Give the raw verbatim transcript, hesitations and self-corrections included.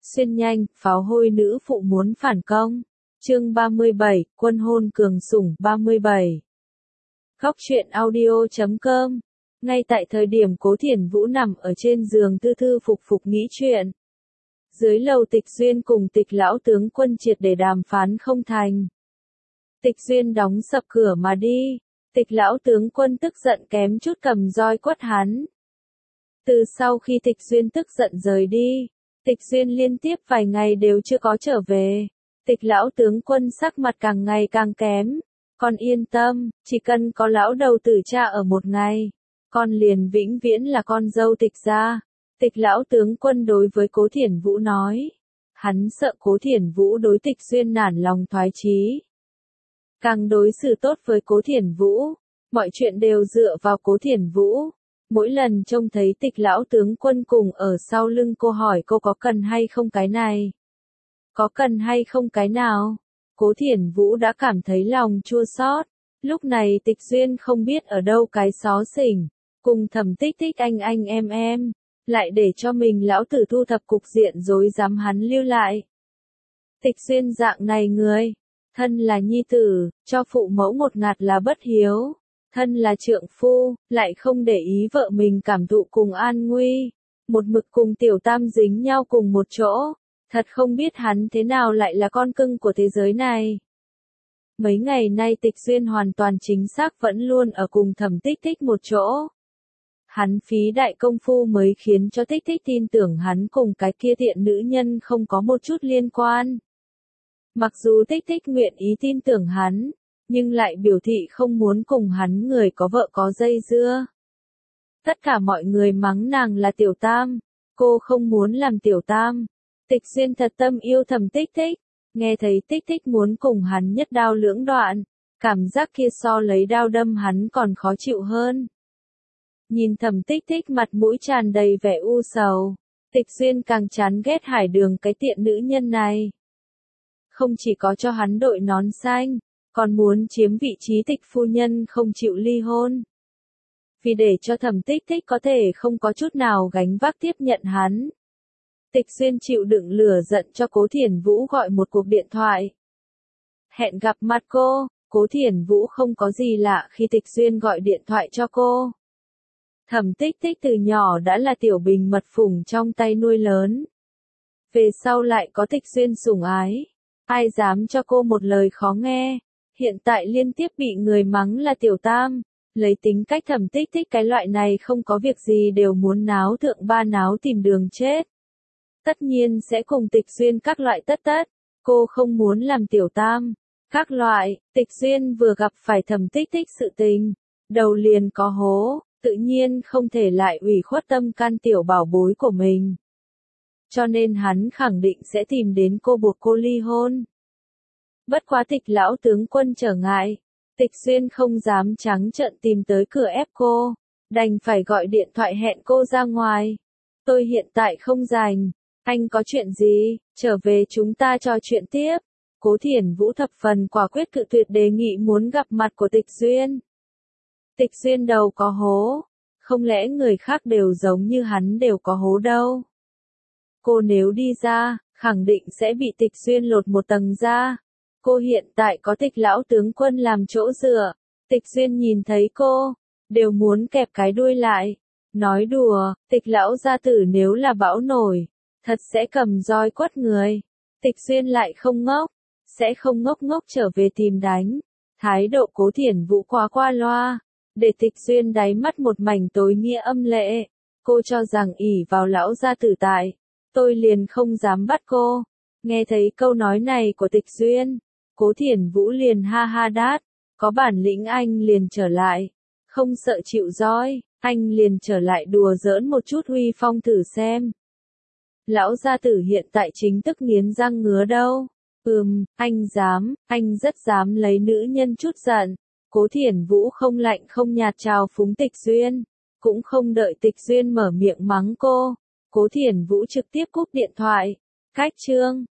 Xuyên nhanh, pháo hôi nữ phụ muốn phản công. Chương ba mươi bảy, quân hôn cường sủng ba mươi bảy. Góc truyện audio chấm com. Ngay tại thời điểm Cố Thiển Vũ nằm ở trên giường thư thư phục phục nghĩ chuyện. Dưới lầu Tịch Duyên cùng Tịch lão tướng quân triệt để đàm phán không thành. Tịch Duyên đóng sập cửa mà đi. Tịch lão tướng quân tức giận kém chút cầm roi quất hắn. Từ sau khi Tịch Duyên tức giận rời đi, Tịch Duyên liên tiếp vài ngày đều chưa có trở về. Tịch lão tướng quân sắc mặt càng ngày càng kém. Con yên tâm, chỉ cần có lão đầu tử cha ở một ngày, con liền vĩnh viễn là con dâu Tịch gia. Tịch lão tướng quân đối với Cố Thiển Vũ nói. Hắn sợ Cố Thiển Vũ đối Tịch Duyên nản lòng thoái chí. Càng đối xử tốt với Cố Thiển Vũ, mọi chuyện đều dựa vào Cố Thiển Vũ. Mỗi lần trông thấy Tịch lão tướng quân cùng ở sau lưng cô hỏi cô có cần hay không cái này. Có cần hay không cái nào? Cố Thiển Vũ đã cảm thấy lòng chua xót. Lúc này Tịch Duyên không biết ở đâu cái xó xỉnh, cùng Thẩm Tích Tích anh anh em em, lại để cho mình lão tử thu thập cục diện rối rắm hắn lưu lại. Tịch Duyên dạng này người, thân là nhi tử, cho phụ mẫu ngột ngạt là bất hiếu, thân là trượng phu, lại không để ý vợ mình cảm thụ cùng an nguy, một mực cùng Tiểu Tam dính nhau cùng một chỗ, thật không biết hắn thế nào lại là con cưng của thế giới này. Mấy ngày nay Tịch Duyên hoàn toàn chính xác vẫn luôn ở cùng Thẩm Tích Tích một chỗ. Hắn phí đại công phu mới khiến cho Tích Tích tin tưởng hắn cùng cái kia tiện nữ nhân không có một chút liên quan. Mặc dù Tích Tích nguyện ý tin tưởng hắn, nhưng lại biểu thị không muốn cùng hắn người có vợ có dây dưa. Tất cả mọi người mắng nàng là Tiểu Tam, cô không muốn làm Tiểu Tam. Tịch Duyên thật tâm yêu Thẩm Tích Tích, nghe thấy Tích Tích muốn cùng hắn nhất đao lưỡng đoạn, cảm giác kia so lấy đao đâm hắn còn khó chịu hơn. Nhìn Thẩm Tích Tích mặt mũi tràn đầy vẻ u sầu, Tịch Duyên càng chán ghét Hải Đường cái tiện nữ nhân này. Không chỉ có cho hắn đội nón xanh, còn muốn chiếm vị trí tịch phu nhân không chịu ly hôn. Vì để cho Thẩm Tích Tích có thể không có chút nào gánh vác tiếp nhận hắn, Tịch Duyên chịu đựng lửa giận cho Cố Thiển Vũ gọi một cuộc điện thoại. Hẹn gặp mặt cô, Cố Thiển Vũ không có gì lạ khi Tịch Duyên gọi điện thoại cho cô. Thẩm Tích Tích từ nhỏ đã là tiểu bình mật phủng trong tay nuôi lớn. Về sau lại có Tịch Duyên sủng ái. Ai dám cho cô một lời khó nghe. Hiện tại liên tiếp bị người mắng là Tiểu Tam. Lấy tính cách Thẩm Tích Tích cái loại này không có việc gì đều muốn náo thượng ba náo tìm đường chết. Tất nhiên sẽ cùng Tịch Duyên các loại tất tất. Cô không muốn làm Tiểu Tam. Các loại, Tịch Duyên vừa gặp phải Thẩm Tích Tích sự tình. Đầu liền có hố. Tự nhiên không thể lại ủy khuất tâm can tiểu bảo bối của mình. Cho nên hắn khẳng định sẽ tìm đến cô buộc cô ly hôn. Bất quá Tịch lão tướng quân trở ngại. Tịch Duyên không dám trắng trợn tìm tới cửa ép cô. Đành phải gọi điện thoại hẹn cô ra ngoài. Tôi hiện tại không rảnh. Anh có chuyện gì? Trở về chúng ta trò chuyện tiếp. Cố Thiển Vũ thập phần quả quyết cự tuyệt đề nghị muốn gặp mặt của Tịch Duyên. Tịch Duyên đầu có hố, không lẽ người khác đều giống như hắn đều có hố đâu. Cô nếu đi ra, khẳng định sẽ bị Tịch Duyên lột một tầng ra. Cô hiện tại có Tịch lão tướng quân làm chỗ dựa. Tịch Duyên nhìn thấy cô, đều muốn kẹp cái đuôi lại. Nói đùa, Tịch lão gia tử nếu là bão nổi, thật sẽ cầm roi quất người. Tịch Duyên lại không ngốc, sẽ không ngốc ngốc trở về tìm đánh. Thái độ Cố Thiển Vũ quá qua loa. Để Tịch Duyên đáy mắt một mảnh tối nghĩa âm lệ. Cô cho rằng ỷ vào lão gia tử tại, tôi liền không dám bắt cô. Nghe thấy câu nói này của Tịch Duyên, Cố Thiển Vũ liền ha ha đát. Có bản lĩnh anh liền trở lại. Không sợ chịu roi, anh liền trở lại đùa giỡn một chút uy phong thử xem. Lão gia tử hiện tại chính tức nghiến răng ngứa đâu. Ừm, anh dám, anh rất dám lấy nữ nhân chút giận. Cố Thiển Vũ không lạnh không nhạt chào phúng Tịch Duyên, cũng không đợi Tịch Duyên mở miệng mắng cô. Cố Thiển Vũ trực tiếp cúp điện thoại. Cách chương